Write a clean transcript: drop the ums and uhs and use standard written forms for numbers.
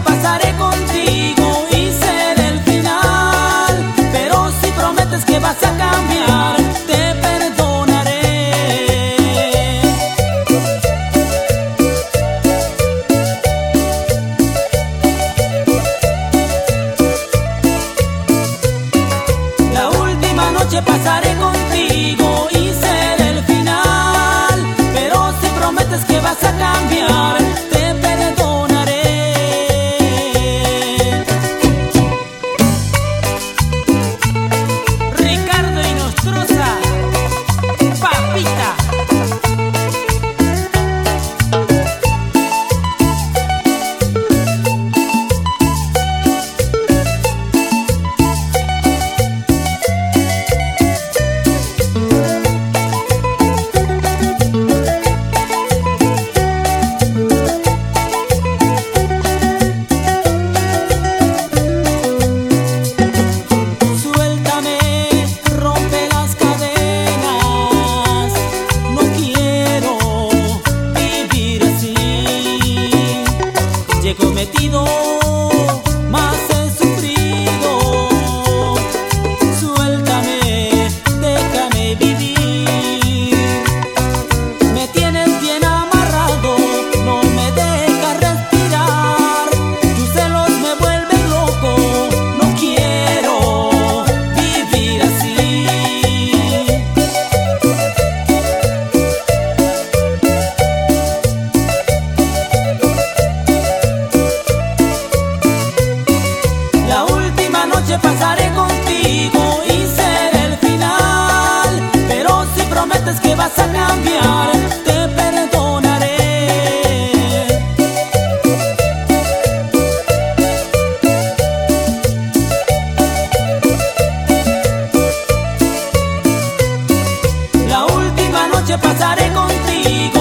noche pasaré contigo y seré el final. Pero si prometes que vas a cambiar, te perdonaré. La última noche pasaré contigo y seré el final. Pero si prometes que vas a cambiar, te perdonaré. Ricardo Inostroza, papita. He cometido, más he sufrido. Suéltame, déjame vivir. Me tienes bien amarrado, no me dejas respirar. Tus celos me vuelven loco, no quiero vivir así. La última noche pasaré contigo y seré el final. Pero si prometes que vas a cambiar, te perdonaré. La última noche pasaré contigo